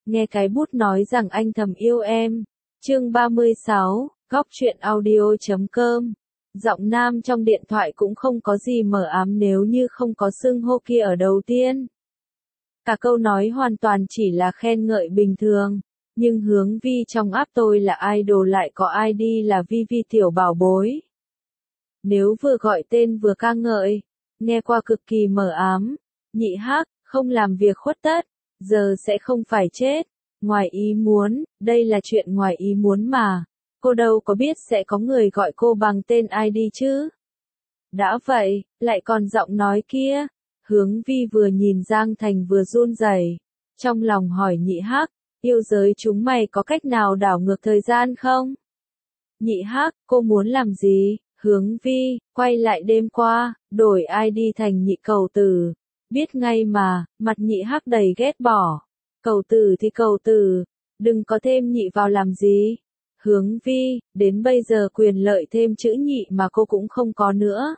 nghe cái bút nói rằng anh thầm yêu em. Chương 36, Góc truyện audio.com. Giọng nam trong điện thoại cũng không có gì mờ ám nếu như không có xưng hô kia ở đầu tiên. Cả câu nói hoàn toàn chỉ là khen ngợi bình thường, nhưng Hướng Vi trong app tôi là idol lại có ID là Vi Vi tiểu bảo bối. Nếu vừa gọi tên vừa ca ngợi, nghe qua cực kỳ mờ ám. Nhị Hắc, không làm việc khuất tất, giờ sẽ không phải chết. Ngoài ý muốn, đây là chuyện ngoài ý muốn mà. Cô đâu có biết sẽ có người gọi cô bằng tên ID chứ. Đã vậy, lại còn giọng nói kia. Hướng Vi vừa nhìn Giang Thành vừa run rẩy, trong lòng hỏi Nhị Hắc, yêu giới chúng mày có cách nào đảo ngược thời gian không? Nhị Hắc, cô muốn làm gì? Hướng Vi, quay lại đêm qua, đổi ID thành Nhị Cầu Tử. Biết ngay mà, mặt Nhị Hắc đầy ghét bỏ. Cầu Tử thì cầu tử, đừng có thêm nhị vào làm gì. Hướng Vi, đến bây giờ quyền lợi thêm chữ nhị mà cô cũng không có nữa.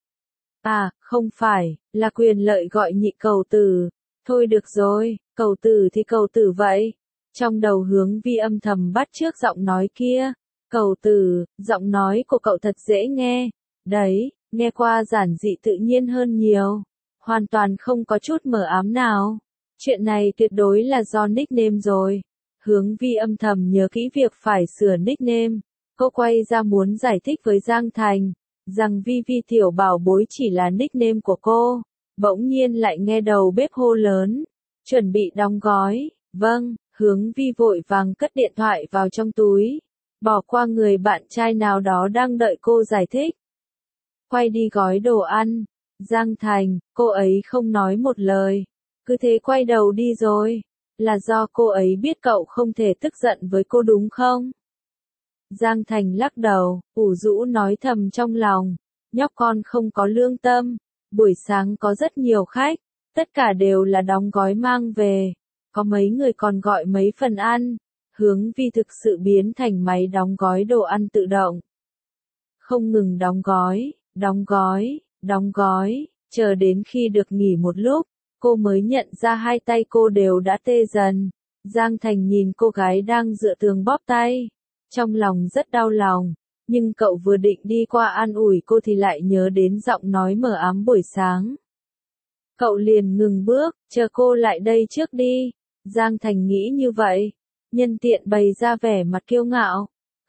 À, không phải, là quyền lợi gọi nhị cầu tử. Thôi được rồi, cầu tử thì cầu tử vậy. Trong đầu Hướng Vi âm thầm bắt chước giọng nói kia. Cầu tử, giọng nói của cậu thật dễ nghe. Đấy, nghe qua giản dị tự nhiên hơn nhiều. Hoàn toàn không có chút mờ ám nào. Chuyện này tuyệt đối là do nickname rồi. Hướng Vi âm thầm nhớ kỹ việc phải sửa nickname. Cô quay ra muốn giải thích với Giang Thành, rằng Vi Vi tiểu bảo bối chỉ là nickname của cô. Bỗng nhiên lại nghe đầu bếp hô lớn. Chuẩn bị đóng gói. Vâng, Hướng Vi vội vàng cất điện thoại vào trong túi. Bỏ qua người bạn trai nào đó đang đợi cô giải thích. Quay đi gói đồ ăn. Giang Thành, cô ấy không nói một lời. Cứ thế quay đầu đi rồi. Là do cô ấy biết cậu không thể tức giận với cô đúng không? Giang Thành lắc đầu, ủ rũ nói thầm trong lòng. Nhóc con không có lương tâm. Buổi sáng có rất nhiều khách. Tất cả đều là đóng gói mang về. Có mấy người còn gọi mấy phần ăn. Hướng Vi thực sự biến thành máy đóng gói đồ ăn tự động. Không ngừng đóng gói, đóng gói, đóng gói. Chờ đến khi được nghỉ một lúc, cô mới nhận ra hai tay cô đều đã tê dần. Giang Thành nhìn cô gái đang dựa tường bóp tay. Trong lòng rất đau lòng. Nhưng cậu vừa định đi qua an ủi cô thì lại nhớ đến giọng nói mờ ám buổi sáng. Cậu liền ngừng bước, chờ cô lại đây trước đi. Giang Thành nghĩ như vậy. Nhân tiện bày ra vẻ mặt kiêu ngạo.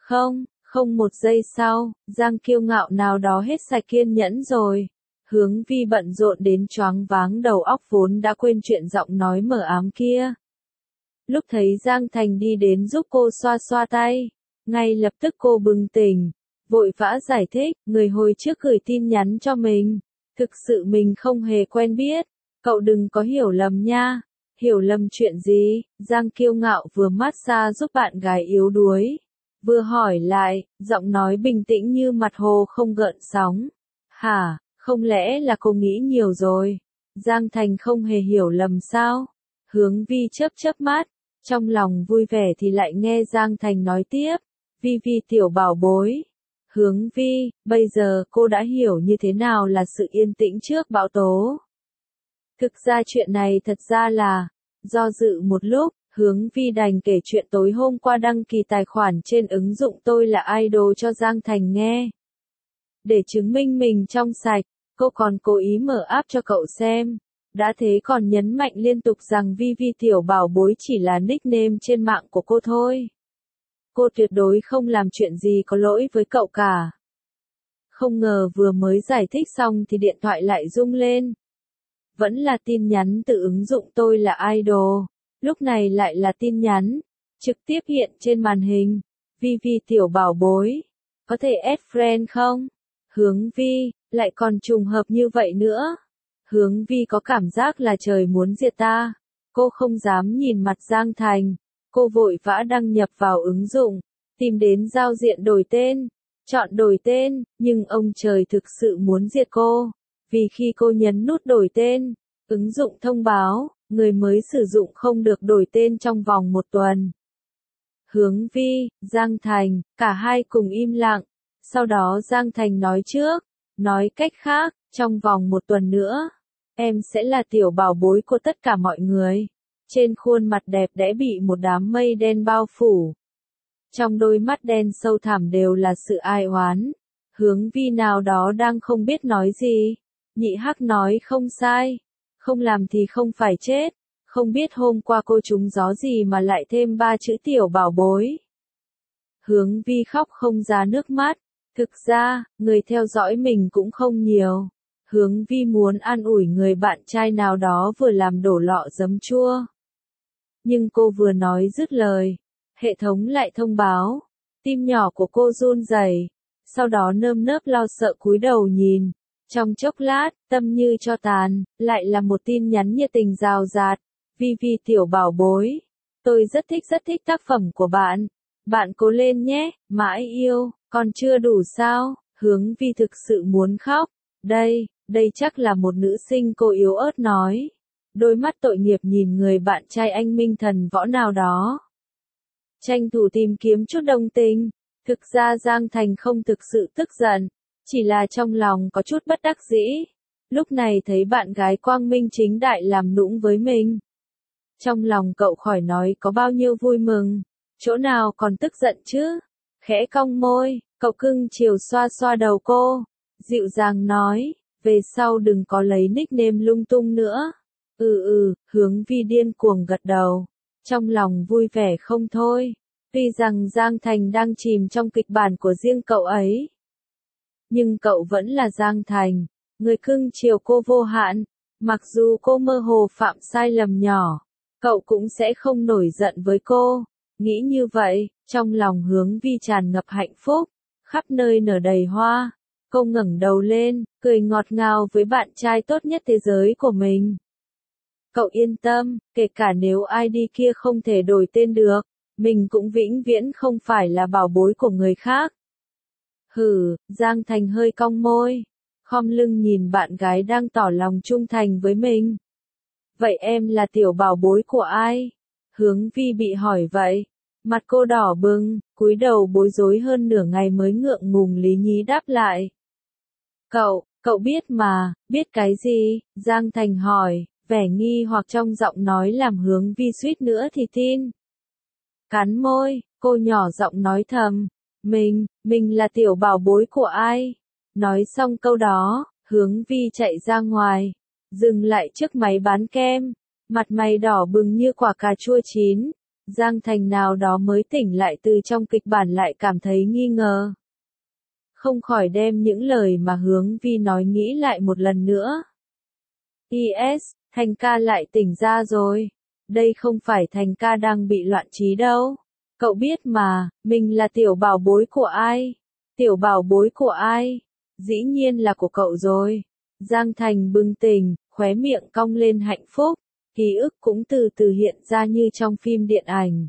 Không một giây sau, Giang kiêu ngạo nào đó hết sạch kiên nhẫn rồi. Hướng Vi bận rộn đến choáng váng đầu óc vốn đã quên chuyện giọng nói mờ ám kia. Lúc thấy Giang Thành đi đến giúp cô xoa xoa tay, ngay lập tức cô bừng tỉnh, vội vã giải thích, người hồi trước gửi tin nhắn cho mình. Thực sự mình không hề quen biết, cậu đừng có hiểu lầm nha. Hiểu lầm chuyện gì? Giang kiêu ngạo vừa massage giúp bạn gái yếu đuối, vừa hỏi lại, giọng nói bình tĩnh như mặt hồ không gợn sóng. Hả? Không lẽ là cô nghĩ nhiều rồi? Giang Thành không hề hiểu lầm sao? Hướng Vi chớp chớp mắt, trong lòng vui vẻ thì lại nghe Giang Thành nói tiếp. Vi Vi tiểu bảo bối. Hướng Vi, bây giờ cô đã hiểu như thế nào là sự yên tĩnh trước bão tố. Thực ra chuyện này thật ra là, do dự một lúc, Hướng Vi đành kể chuyện tối hôm qua đăng ký tài khoản trên ứng dụng Tôi Là Idol cho Giang Thành nghe. Để chứng minh mình trong sạch, cô còn cố ý mở app cho cậu xem. Đã thế còn nhấn mạnh liên tục rằng Vi Vi tiểu bảo bối chỉ là nickname trên mạng của cô thôi. Cô tuyệt đối không làm chuyện gì có lỗi với cậu cả. Không ngờ vừa mới giải thích xong thì điện thoại lại rung lên. Vẫn là tin nhắn từ ứng dụng Tôi Là Idol. Lúc này lại là tin nhắn, trực tiếp hiện trên màn hình. Vi Vi tiểu bảo bối, có thể add friend không? Hướng Vi, lại còn trùng hợp như vậy nữa. Hướng Vi có cảm giác là trời muốn diệt ta. Cô không dám nhìn mặt Giang Thành. Cô vội vã đăng nhập vào ứng dụng, tìm đến giao diện đổi tên, chọn đổi tên, nhưng ông trời thực sự muốn diệt cô. Vì khi cô nhấn nút đổi tên, ứng dụng thông báo, người mới sử dụng không được đổi tên trong vòng 1 tuần. Hướng Vi, Giang Thành, cả hai cùng im lặng. Sau đó Giang Thành nói trước, nói cách khác, trong vòng 1 tuần nữa, em sẽ là tiểu bảo bối của tất cả mọi người. Trên khuôn mặt đẹp đẽ bị một đám mây đen bao phủ. Trong đôi mắt đen sâu thẳm đều là sự ai oán. Hướng Vi nào đó đang không biết nói gì. Nhị Hắc nói không sai. Không làm thì không phải chết. Không biết hôm qua cô trúng gió gì mà lại thêm 3 chữ tiểu bảo bối. Hướng Vi khóc không ra nước mắt. Thực ra, người theo dõi mình cũng không nhiều. Hướng Vi muốn an ủi người bạn trai nào đó vừa làm đổ lọ giấm chua. Nhưng cô vừa nói dứt lời. Hệ thống lại thông báo. Tim nhỏ của cô run rẩy. Sau đó nơm nớp lo sợ cúi đầu nhìn. Trong chốc lát, tâm như cho tàn, lại là một tin nhắn nhiệt tình rào rạt. Vi Vi tiểu bảo bối. Tôi rất thích tác phẩm của bạn. Bạn cố lên nhé, mãi yêu, còn chưa đủ sao? Hướng Vi thực sự muốn khóc. Đây chắc là một nữ sinh, cô yếu ớt nói. Đôi mắt tội nghiệp nhìn người bạn trai anh minh thần võ nào đó. Tranh thủ tìm kiếm chút đồng tình. Thực ra Giang Thành không thực sự tức giận, chỉ là trong lòng có chút bất đắc dĩ. Lúc này thấy bạn gái quang minh chính đại làm nũng với mình. Trong lòng cậu khỏi nói có bao nhiêu vui mừng, chỗ nào còn tức giận chứ. Khẽ cong môi, cậu cưng chiều xoa xoa đầu cô, dịu dàng nói, về sau đừng có lấy nickname lung tung nữa. Hướng Vi điên cuồng gật đầu, trong lòng vui vẻ không thôi. Tuy rằng Giang Thành đang chìm trong kịch bản của riêng cậu ấy, nhưng cậu vẫn là Giang Thành, người cưng chiều cô vô hạn. Mặc dù cô mơ hồ phạm sai lầm nhỏ, cậu cũng sẽ không nổi giận với cô. Nghĩ như vậy, trong lòng Hướng Vi tràn ngập hạnh phúc, khắp nơi nở đầy hoa. Cô ngẩng đầu lên, cười ngọt ngào với bạn trai tốt nhất thế giới của mình. Cậu yên tâm, kể cả nếu ID kia không thể đổi tên được, mình cũng vĩnh viễn không phải là bảo bối của người khác. Giang Thành hơi cong môi, khom lưng nhìn bạn gái đang tỏ lòng trung thành với mình. Vậy em là tiểu bảo bối của ai? Hướng Vi bị hỏi vậy. Mặt cô đỏ bừng, cúi đầu bối rối hơn nửa ngày mới ngượng ngùng lý nhí đáp lại. Cậu biết mà, biết cái gì? Giang Thành hỏi, vẻ nghi hoặc trong giọng nói làm Hướng Vi suýt nữa thì tin. Cắn môi, cô nhỏ giọng nói thầm, mình là tiểu bảo bối của ai? Nói xong câu đó, Hướng Vi chạy ra ngoài, dừng lại trước máy bán kem, mặt mày đỏ bừng như quả cà chua chín. Giang Thành nào đó mới tỉnh lại từ trong kịch bản lại cảm thấy nghi ngờ. Không khỏi đem những lời mà Hướng Vi nói nghĩ lại một lần nữa. Thành ca lại tỉnh ra rồi. Đây không phải Thành ca đang bị loạn trí đâu. Cậu biết mà, mình là tiểu bảo bối của ai? Tiểu bảo bối của ai? Dĩ nhiên là của cậu rồi. Giang Thành bừng tỉnh, khóe miệng cong lên hạnh phúc. Ký ức cũng từ từ hiện ra như trong phim điện ảnh.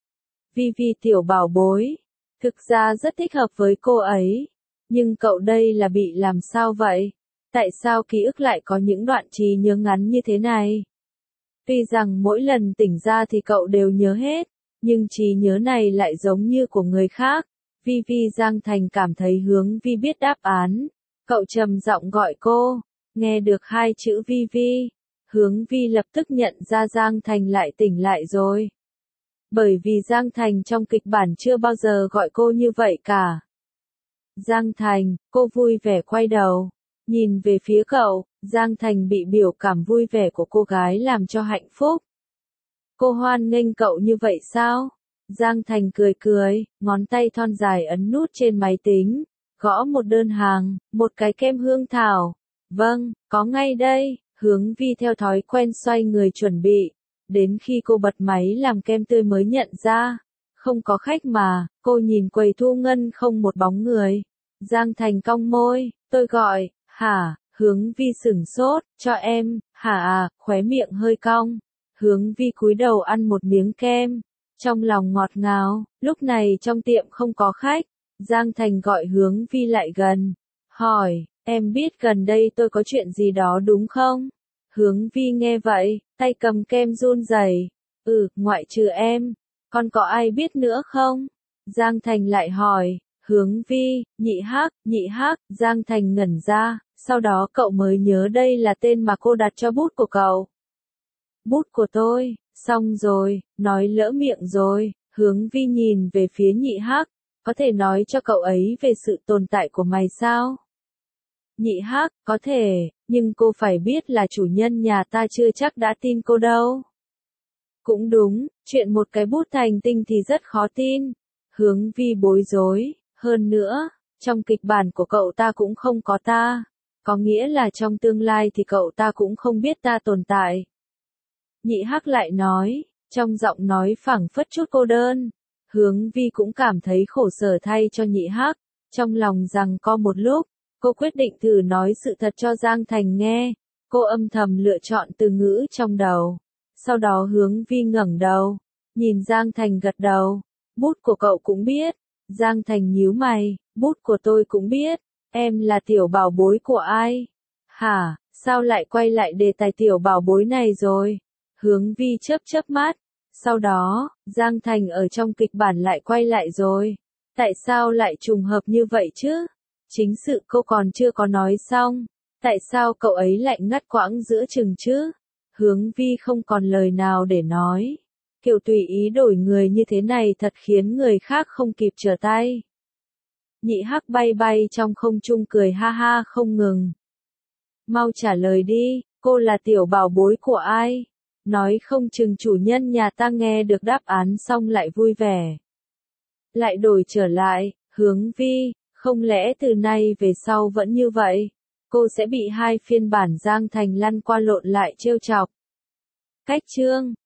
Vi Vi tiểu bảo bối. Thực ra rất thích hợp với cô ấy. Nhưng cậu đây là bị làm sao vậy? Tại sao ký ức lại có những đoạn trí nhớ ngắn như thế này? Tuy rằng mỗi lần tỉnh ra thì cậu đều nhớ hết, nhưng trí nhớ này lại giống như của người khác. Vi Vi Giang Thành cảm thấy Hướng Vi biết đáp án. Cậu trầm giọng gọi cô. Nghe được 2 chữ Vi Vi. Hướng Vi lập tức nhận ra Giang Thành lại tỉnh lại rồi. Bởi vì Giang Thành trong kịch bản chưa bao giờ gọi cô như vậy cả. Giang Thành, cô vui vẻ quay đầu. Nhìn về phía cậu, Giang Thành bị biểu cảm vui vẻ của cô gái làm cho hạnh phúc. Cô hoan nghênh cậu như vậy sao? Giang Thành cười, ngón tay thon dài ấn nút trên máy tính, gõ một đơn hàng, một cái kem hương thảo. Vâng, có ngay đây. Hướng Vi theo thói quen xoay người chuẩn bị. Đến khi cô bật máy làm kem tươi mới nhận ra. Không có khách mà, cô nhìn quầy thu ngân không một bóng người. Giang Thành cong môi, tôi gọi, hả? Hướng Vi sửng sốt, cho em, hả khóe miệng hơi cong. Hướng Vi cúi đầu ăn một miếng kem. Trong lòng ngọt ngào, lúc này trong tiệm không có khách. Giang Thành gọi Hướng Vi lại gần. Hỏi, em biết gần đây tôi có chuyện gì đó đúng không? Hướng Vi nghe vậy, tay cầm kem run rẩy. Ngoại trừ em, còn có ai biết nữa không? Giang Thành lại hỏi, Hướng Vi, Nhị Hắc, Giang Thành ngẩn ra, sau đó cậu mới nhớ đây là tên mà cô đặt cho bút của cậu. Bút của tôi, Xong rồi, nói lỡ miệng rồi, Hướng Vi nhìn về phía Nhị Hắc, có thể nói cho cậu ấy về sự tồn tại của mày sao? Nhị Hắc, có thể, nhưng cô phải biết là chủ nhân nhà ta chưa chắc đã tin cô đâu. Cũng đúng, chuyện một cái bút thành tinh thì rất khó tin. Hướng Vi bối rối, hơn nữa, trong kịch bản của cậu ta cũng không có ta. Có nghĩa là trong tương lai thì cậu ta cũng không biết ta tồn tại. Nhị Hắc lại nói, trong giọng nói phảng phất chút cô đơn. Hướng Vi cũng cảm thấy khổ sở thay cho Nhị Hắc, trong lòng giằng co một lúc, cô quyết định thử nói sự thật cho Giang Thành nghe. Cô âm thầm lựa chọn từ ngữ trong đầu. Sau đó Hướng Vi ngẩng đầu, nhìn Giang Thành gật đầu. Bút của cậu cũng biết. Giang Thành nhíu mày, bút của tôi cũng biết. Em là tiểu bảo bối của ai? Hả, sao lại quay lại đề tài tiểu bảo bối này rồi? Hướng Vi chớp chớp mắt. Sau đó, Giang Thành ở trong kịch bản lại quay lại rồi. Tại sao lại trùng hợp như vậy chứ? Chính sự cô còn chưa có nói xong. Tại sao cậu ấy lại ngắt quãng giữa chừng chứ? Hướng Vi không còn lời nào để nói. Kiểu tùy ý đổi người như thế này thật khiến người khác không kịp trở tay. Nhị Hắc bay bay trong không trung cười ha ha không ngừng. Mau trả lời đi, cô là tiểu bảo bối của ai? Nói không chừng chủ nhân nhà ta nghe được đáp án xong lại vui vẻ. Lại đổi trở lại, Hướng Vi, không lẽ từ nay về sau vẫn như vậy? Cô sẽ bị hai phiên bản Giang Thành lăn qua lộn lại trêu chọc. Cách chương